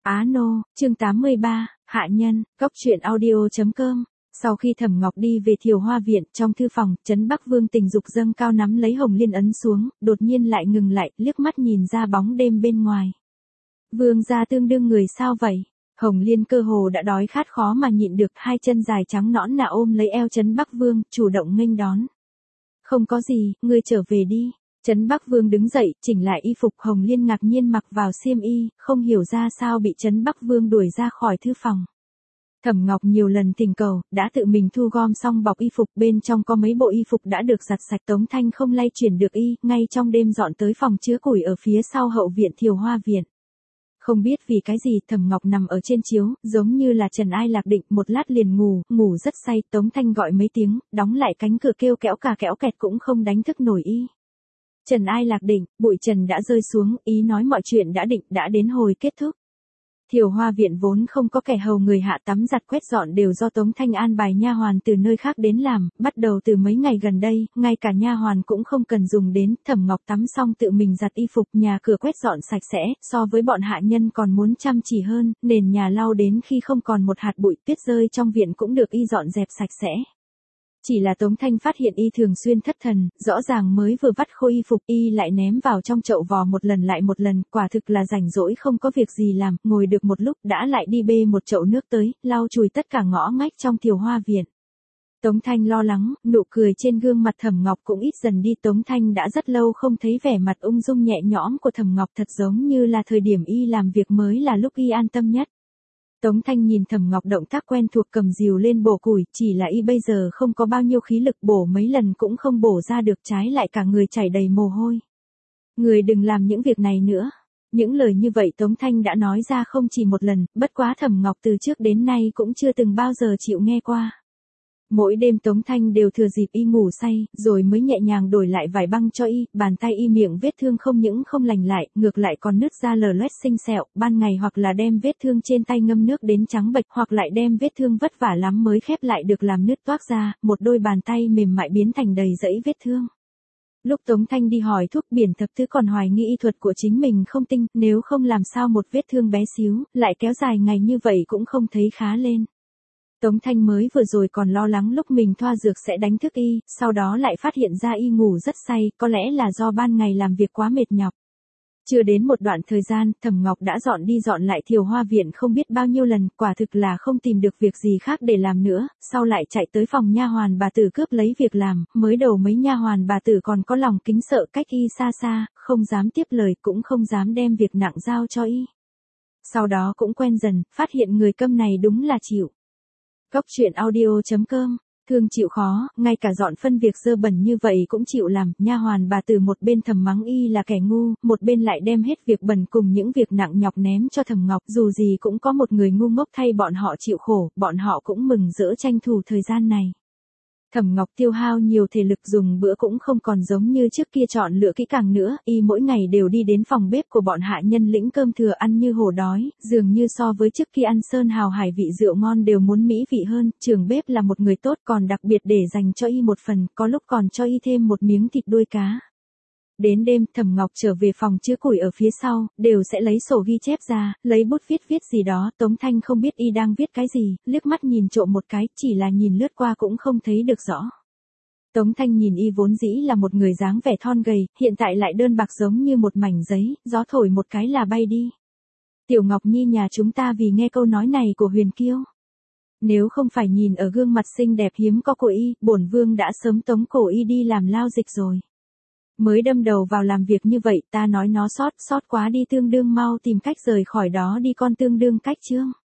Á Nô, chương 83, Hạ Nhân, Góc truyện audio.com. Sau khi Thẩm Ngọc đi về Thiều Hoa Viện, trong thư phòng, Trấn Bắc Vương tình dục dâng cao nắm lấy Hồng Liên ấn xuống, đột nhiên lại ngừng lại, liếc mắt nhìn ra bóng đêm bên ngoài. Vương gia tương đương người sao vậy? Hồng Liên cơ hồ đã đói khát khó mà nhịn được, hai chân dài trắng nõn nà ôm lấy eo Trấn Bắc Vương, chủ động nghênh đón. Không có gì, ngươi trở về đi. Trấn Bắc Vương đứng dậy, chỉnh lại y phục. Hồng Liên ngạc nhiên mặc vào xiêm y, không hiểu ra sao bị Trấn Bắc Vương đuổi ra khỏi thư phòng. Thẩm Ngọc nhiều lần thỉnh cầu, đã tự mình thu gom xong bọc y phục, bên trong có mấy bộ y phục đã được giặt sạch. Tống Thanh không lay chuyển được y, ngay trong đêm dọn tới phòng chứa củi ở phía sau hậu viện Thiều Hoa Viện. Không biết vì cái gì, Thẩm Ngọc nằm ở trên chiếu, giống như là trần ai lạc định, một lát liền ngủ rất say. Tống Thanh gọi mấy tiếng, đóng lại cánh cửa kêu kẽo cả kẽo kẹt cũng không đánh thức nổi y. Trần ai lạc định, bụi trần đã rơi xuống, ý nói mọi chuyện đã định, đã đến hồi kết thúc. Thiều Hoa Viện vốn không có kẻ hầu người hạ tắm giặt quét dọn đều do Tống Thanh an bài nha hoàn từ nơi khác đến làm, bắt đầu từ mấy ngày gần đây, ngay cả nha hoàn cũng không cần dùng đến. Thẩm Ngọc tắm xong tự mình giặt y phục, nhà cửa quét dọn sạch sẽ, so với bọn hạ nhân còn muốn chăm chỉ hơn, nền nhà lau đến khi không còn một hạt bụi, tuyết rơi trong viện cũng được y dọn dẹp sạch sẽ. Chỉ là Tống Thanh phát hiện y thường xuyên thất thần, rõ ràng mới vừa vắt khô y phục y lại ném vào trong chậu vò một lần lại một lần, quả thực là rảnh rỗi không có việc gì làm, ngồi được một lúc đã lại đi bê một chậu nước tới, lau chùi tất cả ngõ ngách trong Thiều Hoa Viện. Tống Thanh lo lắng, nụ cười trên gương mặt Thẩm Ngọc cũng ít dần đi. Tống Thanh đã rất lâu không thấy vẻ mặt ung dung nhẹ nhõm của Thẩm Ngọc, thật giống như là thời điểm y làm việc mới là lúc y an tâm nhất. Tống Thanh nhìn Thẩm Ngọc động tác quen thuộc cầm rìu lên bổ củi, chỉ là y bây giờ không có bao nhiêu khí lực, bổ mấy lần cũng không bổ ra được, trái lại cả người chảy đầy mồ hôi. Người đừng làm những việc này nữa. Những lời như vậy Tống Thanh đã nói ra không chỉ một lần, bất quá Thẩm Ngọc từ trước đến nay cũng chưa từng bao giờ chịu nghe qua. Mỗi đêm Tống Thanh đều thừa dịp y ngủ say, rồi mới nhẹ nhàng đổi lại vải băng cho y, bàn tay y miệng vết thương không những không lành lại, ngược lại còn nứt ra lở loét sinh sẹo, ban ngày hoặc là đem vết thương trên tay ngâm nước đến trắng bệch, hoặc lại đem vết thương vất vả lắm mới khép lại được làm nứt toác ra, một đôi bàn tay mềm mại biến thành đầy rẫy vết thương. Lúc Tống Thanh đi hỏi thuốc biển thập thứ còn hoài nghi y thuật của chính mình không tinh, nếu không làm sao một vết thương bé xíu, lại kéo dài ngày như vậy cũng không thấy khá lên. Tống Thanh mới vừa rồi còn lo lắng lúc mình thoa dược sẽ đánh thức y, sau đó lại phát hiện ra y ngủ rất say, có lẽ là do ban ngày làm việc quá mệt nhọc. Chưa đến một đoạn thời gian, Thẩm Ngọc đã dọn đi dọn lại Thiều Hoa Viện không biết bao nhiêu lần, quả thực là không tìm được việc gì khác để làm nữa, sau lại chạy tới phòng nha hoàn bà tử cướp lấy việc làm, mới đầu mấy nha hoàn bà tử còn có lòng kính sợ cách y xa xa, không dám tiếp lời cũng không dám đem việc nặng giao cho y. Sau đó cũng quen dần, phát hiện người câm này đúng là chịu. Góc truyện audio.com, thương chịu khó, ngay cả dọn phân việc dơ bẩn như vậy cũng chịu làm. Nha hoàn bà từ một bên thầm mắng y là kẻ ngu, một bên lại đem hết việc bẩn cùng những việc nặng nhọc ném cho Thẩm Ngọc, dù gì cũng có một người ngu ngốc thay bọn họ chịu khổ, bọn họ cũng mừng rỡ tranh thủ thời gian này. Thẩm Ngọc tiêu hao nhiều thể lực, dùng bữa cũng không còn giống như trước kia chọn lựa kỹ càng nữa, y mỗi ngày đều đi đến phòng bếp của bọn hạ nhân lĩnh cơm thừa ăn như hổ đói, dường như so với trước kia ăn sơn hào hải vị rượu ngon đều muốn mỹ vị hơn. Trưởng bếp là một người tốt, còn đặc biệt để dành cho y một phần, có lúc còn cho y thêm một miếng thịt đuôi cá. Đến đêm, Thẩm Ngọc trở về phòng chứa củi ở phía sau, đều sẽ lấy sổ ghi chép ra, lấy bút viết gì đó. Tống Thanh không biết y đang viết cái gì, liếc mắt nhìn trộm một cái, chỉ là nhìn lướt qua cũng không thấy được rõ. Tống Thanh nhìn y vốn dĩ là một người dáng vẻ thon gầy, hiện tại lại đơn bạc giống như một mảnh giấy, gió thổi một cái là bay đi. Tiểu Ngọc Nhi nhà chúng ta vì nghe câu nói này của Huyền Kiêu, nếu không phải nhìn ở gương mặt xinh đẹp hiếm có của y, bổn vương đã sớm tống cổ y đi làm lao dịch rồi. Mới đâm đầu vào làm việc như vậy, ta nói nó sót quá đi, tương đương mau tìm cách rời khỏi đó đi con, tương đương cách chương.